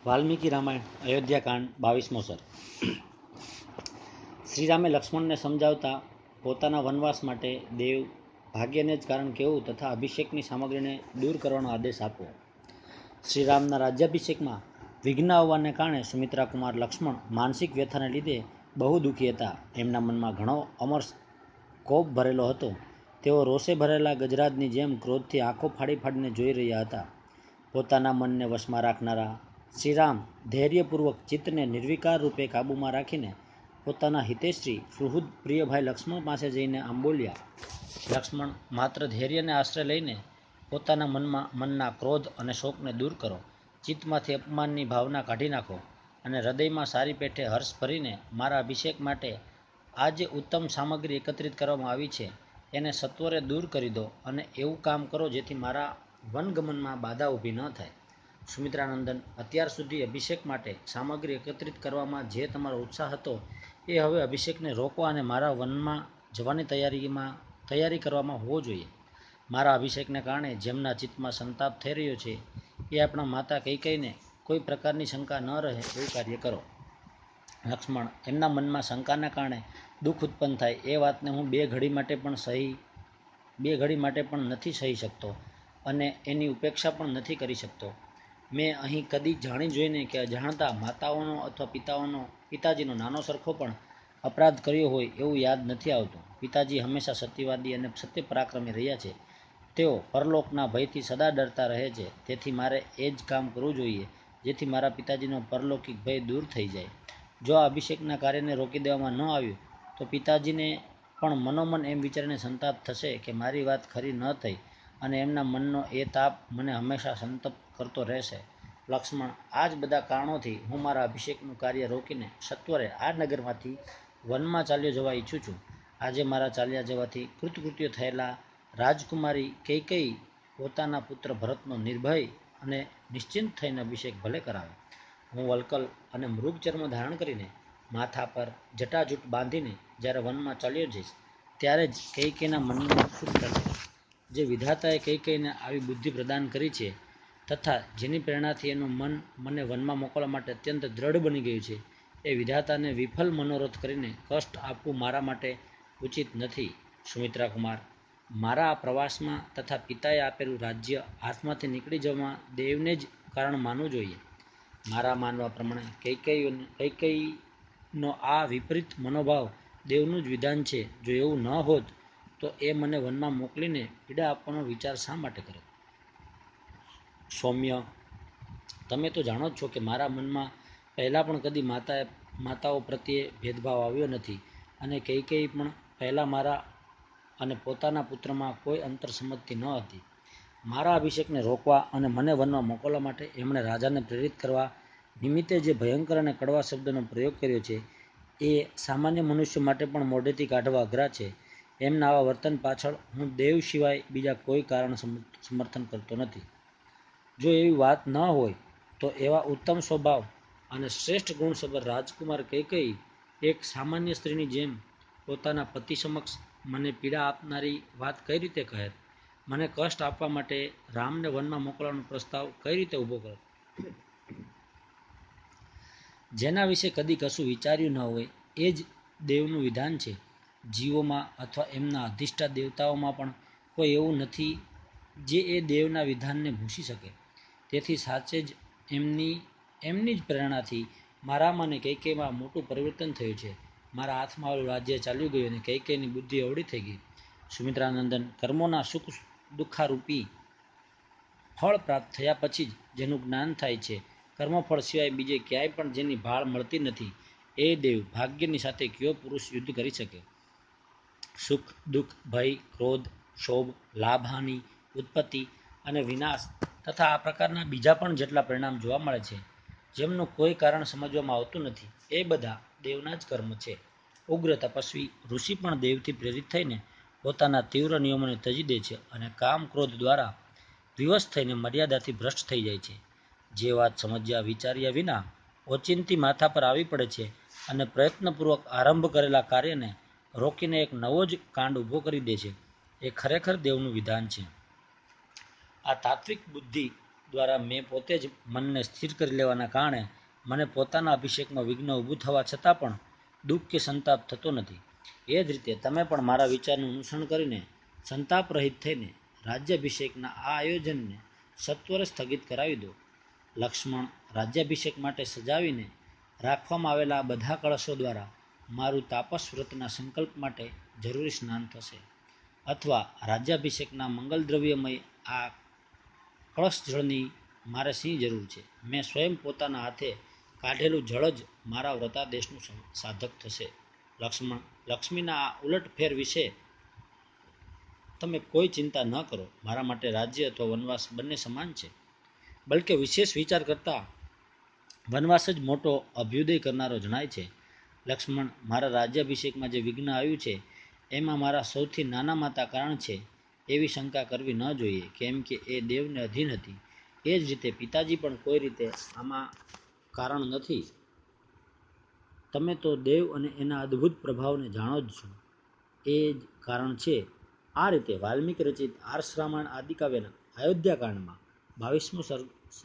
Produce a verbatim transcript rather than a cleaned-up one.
વાલ્મીકી રામાયણ અયોધ્યાકાંડ બાવીસમો સર. શ્રીરામે લક્ષ્મણને સમજાવતા પોતાના વનવાસ માટે દેવ ભાગ્યને જ કારણ કહેવું તથા અભિષેકની સામગ્રીને દૂર કરવાનો આદેશ આપવો. શ્રીરામના રાજ્યાભિષેકમાં વિઘ્ન આવવાને કારણે સુમિત્રા કુમાર લક્ષ્મણ માનસિક વ્યથાને લીધે બહુ દુઃખી હતા. એમના મનમાં ઘણો અમર કોપ ભરેલો હતો. તેઓ રોષે ભરેલા ગજરાજની જેમ ક્રોધથી આંખો ફાડી ફાડીને જોઈ રહ્યા હતા. પોતાના મનને વશમાં રાખનારા શ્રીરામ ધૈર્યપૂર્વક ચિત્તને નિર્વિકાર રૂપે કાબૂમાં રાખીને પોતાના હિતેશ્રી સુહૃદ પ્રિયભાઈ લક્ષ્મણ પાસે જઈને આમ બોલ્યા: લક્ષ્મણ, માત્ર ધૈર્યને આશ્રય લઈને પોતાના મનમાં મનના ક્રોધ અને શોકને દૂર કરો. ચિત્તમાંથી અપમાનની ભાવના કાઢી નાખો અને હૃદયમાં સારી પેઠે હર્ષ ભરીને મારા અભિષેક માટે આ જે ઉત્તમ સામગ્રી એકત્રિત કરવામાં આવી છે એને સત્વરે દૂર કરી દો અને એવું કામ કરો જેથી મારા વનગમનમાં બાધા ઊભી ન થાય. સુમિત્રાનંદન, અત્યાર સુધી અભિષેક માટે સામગ્રી એકત્રિત કરવામાં જે તમારો ઉત્સાહ હતો એ હવે અભિષેકને રોકવા અને મારા વનમાં જવાની તૈયારીમાં તૈયારી કરવામાં હોવો જોઈએ. મારા અભિષેકને કારણે જેમના ચિત્તમાં સંતાપ થઈ રહ્યો છે એ આપણા માતા કૈકેયીને કોઈ પ્રકારની શંકા ન રહે એવું કાર્ય કરો. લક્ષ્મણ, એમના મનમાં શંકાના કારણે દુઃખ ઉત્પન્ન થાય એ વાતને હું બે ઘડી માટે પણ સહી બે ઘડી માટે પણ નથી સહી શકતો અને એની ઉપેક્ષા પણ નથી કરી શકતો. મેં અહીં કદી જાણી જોઈને કે અજાણતા માતાઓનો અથવા પિતાઓનો પિતાજીનો નાનો સરખો પણ અપરાધ કર્યો હોય એવું યાદ નથી આવતું. પિતાજી હંમેશા સત્યવાદી અને સત્ય પરાક્રમી રહ્યા છે. તેઓ પરલોકના ભયથી સદા ડરતા રહે છે. તેથી મારે એ જ કામ કરવું જોઈએ જેથી મારા પિતાજીનો પરલૌકિક ભય દૂર થઈ જાય. જો આ અભિષેકના કાર્યને રોકી દેવામાં ન આવ્યું તો પિતાજીને પણ મનોમન એમ વિચારીને સંતાપ થશે કે મારી વાત ખરી ન થઈ અને એમના મનનો એ તાપ મને હંમેશા સંતપ્ત કરતો રહેશે. લક્ષ્મણ, આ જ બધા કારણોથી હું મારા અભિષેકનું કાર્ય રોકીને સત્વરે આ નગરમાંથી વનમાં ચાલ્યો જવા ઈચ્છું છું. આજે મારા ચાલ્યા જવાથી કૃતકૃત્ય થયેલા રાજકુમારી કૈકેયી પોતાના પુત્ર ભરતનો નિર્ભય અને નિશ્ચિંત થઈને અભિષેક ભલે કરાવે. હું વલ્કલ અને મૃગચર્મ ધારણ કરીને માથા પર જટાજૂટ બાંધીને જ્યારે વનમાં ચાલ્યો જઈશ ત્યારે જ કૈકેયીના મનમાં સુખ થશે. જે વિધાતાએ કૈકેયીને આવી બુદ્ધિ પ્રદાન કરી છે તથા જેની પ્રેરણાથી એનું મન મને વનમાં મોકલવા માટે અત્યંત દ્રઢ બની ગયું છે એ વિધાતાને વિફલ મનોરથ કરીને કષ્ટ આપવું મારા માટે ઉચિત નથી. સુમિત્રા કુમાર, મારા આ પ્રવાસમાં તથા પિતાએ આપેલું રાજ્ય હાથમાંથી નીકળી જવામાં દેવને જ કારણ માનવું જોઈએ. મારા માનવા પ્રમાણે કૈકેયી કૈકેયીનો આ વિપરીત મનોભાવ દેવનું જ વિધાન છે. જો એવું ન હોત તો એ મને વનમાં મોકલીને પીડા આપવાનો વિચાર શા માટે કરે? સૌમ્ય, તમે તો જાણો જ છો કે મારા મનમાં પહેલાં પણ કદી માતા માતાઓ પ્રત્યે ભેદભાવ આવ્યો નથી અને કૈકેયી પણ પહેલાં મારા અને પોતાના પુત્રમાં કોઈ અંતરસંમતિ ન હતી. મારા અભિષેકને રોકવા અને મને વનમાં મોકલવા માટે એમણે રાજાને પ્રેરિત કરવા નિમિત્તે જે ભયંકર અને કડવા શબ્દનો પ્રયોગ કર્યો છે એ સામાન્ય મનુષ્ય માટે પણ મોઢેથી કાઢવા અઘરા છે. એમના આવા વર્તન પાછળ હું દેવ સિવાય બીજા કોઈ કારણ સમર્થન કરતો નથી. જો એવી વાત ન હોય તો એવા ઉત્તમ સ્વભાવ અને શ્રેષ્ઠ ગુણસભર રાજકુમાર કૈકેયી એક સામાન્ય સ્ત્રીની જેમ પોતાના પતિ સમક્ષ મને પીડા આપનારી વાત કઈ રીતે કહેત? મને કષ્ટ આપવા માટે રામને વનમાં મોકલવાનો પ્રસ્તાવ કઈ રીતે ઊભો કરત? જેના વિશે કદી કશું વિચાર્યું ન હોય એ જ દેવનું વિધાન છે. જીવોમાં અથવા એમના અધિષ્ઠા દેવતાઓમાં પણ કોઈ એવું નથી જે એ દેવના વિધાનને ભૂંસી શકે. તેથી સાચે જ એમની એમની જ પ્રેરણાથી મારામાં અને કૈકેયીમાં મોટું પરિવર્તન થયું છે. મારા હાથમાં આવેલું રાજ્ય ચાલ્યું ગયું અને કૈકેયીની બુદ્ધિ અવળી થઈ ગઈ. સુમિત્રાનંદન, કર્મોના સુખ દુઃખારૂપી ફળ પ્રાપ્ત થયા પછી જ જેનું જ્ઞાન થાય છે, કર્મફળ સિવાય બીજે ક્યાંય પણ જેની ભાળ મળતી નથી એ દેવ ભાગ્યની સાથે કયો પુરુષ યુદ્ધ કરી શકે? સુખ, દુઃખ, ભય, ક્રોધ, શોભ, લાભ, હાનિ, ઉત્પત્તિ અને વિનાશ તથા આ પ્રકારના બીજા પણ જેટલા પરિણામ જોવા મળે છે જેમનું કોઈ કારણ સમજવામાં આવતું નથી એ બધા દેવના જ કર્મ છે. ઉગ્ર તપસ્વી ઋષિ પણ દેવથી પ્રેરિત થઈને પોતાના તીવ્ર નિયમોને ત્યજી દે છે અને કામ ક્રોધ દ્વારા વિવશ થઈને મર્યાદાથી ભ્રષ્ટ થઈ જાય છે. જે વાત સમજ્યા વિચાર્યા વિના ઓચિંતી માથા પર આવી પડે છે અને પ્રયત્નપૂર્વક આરંભ કરેલા કાર્યને રોકીને એક નવો જ કાંડ ઊભો કરી દે છે એ ખરેખર દેવનું વિધાન છે. આ તાત્વિક બુદ્ધિ દ્વારા મેં પોતે જ મનને સ્થિર કરી લેવાના કારણે મને પોતાના અભિષેકમાં વિઘ્ન ઊભું થવા છતાં પણ દુઃખ કે સંતાપ થતો નથી. એ જ રીતે તમે પણ મારા વિચારનું અનુસરણ કરીને સંતાપ રહિત થઈને રાજ્યાભિષેકના આ આયોજનને સત્વરે સ્થગિત કરાવી દો. લક્ષ્મણ રાજ્યાભિષેક માટે સજાવીને રાખવામાં આવેલા આ બધા કળશો દ્વારા મારું તાપસ વ્રતના સંકલ્પ માટે જરૂરી સ્નાન થશે, અથવા રાજ્યાભિષેકના મંગલ દ્રવ્યમય આ કળશ જળની મારે શી જરૂર છે? મેં સ્વયં પોતાના હાથે કાઢેલું જળ જ મારા વ્રતાદેશનું સાધક થશે. લક્ષ્મણ લક્ષ્મીના આ ઉલટફેર વિશે તમે કોઈ ચિંતા ન કરો. મારા માટે રાજ્ય અથવા વનવાસ બંને સમાન છે. બલકે વિશેષ વિચાર કરતા વનવાસ જ મોટો અભ્યુદય કરનારો જણાય છે. લક્ષ્મણ મારા રાજ્યાભિષેકમાં જે વિઘ્ન આવ્યું છે એમાં મારા સૌથી નાના માતા કારણ છે એવી શંકા કરવી ન જોઈએ, કેમ કે એ દેવને અધીન હતી. એ જ રીતે પિતાજી પણ કોઈ રીતે આમાં કારણ નથી. તમે તો દેવ અને એના અદ્ભુત પ્રભાવને જાણો જ છો. એ જ કારણ છે. આ રીતે વાલ્મીકી રચિત આર્ષ રામાયણ આદિકાવ્યના અયોધ્યાકાંડમાં બાવીસમો સર્ગ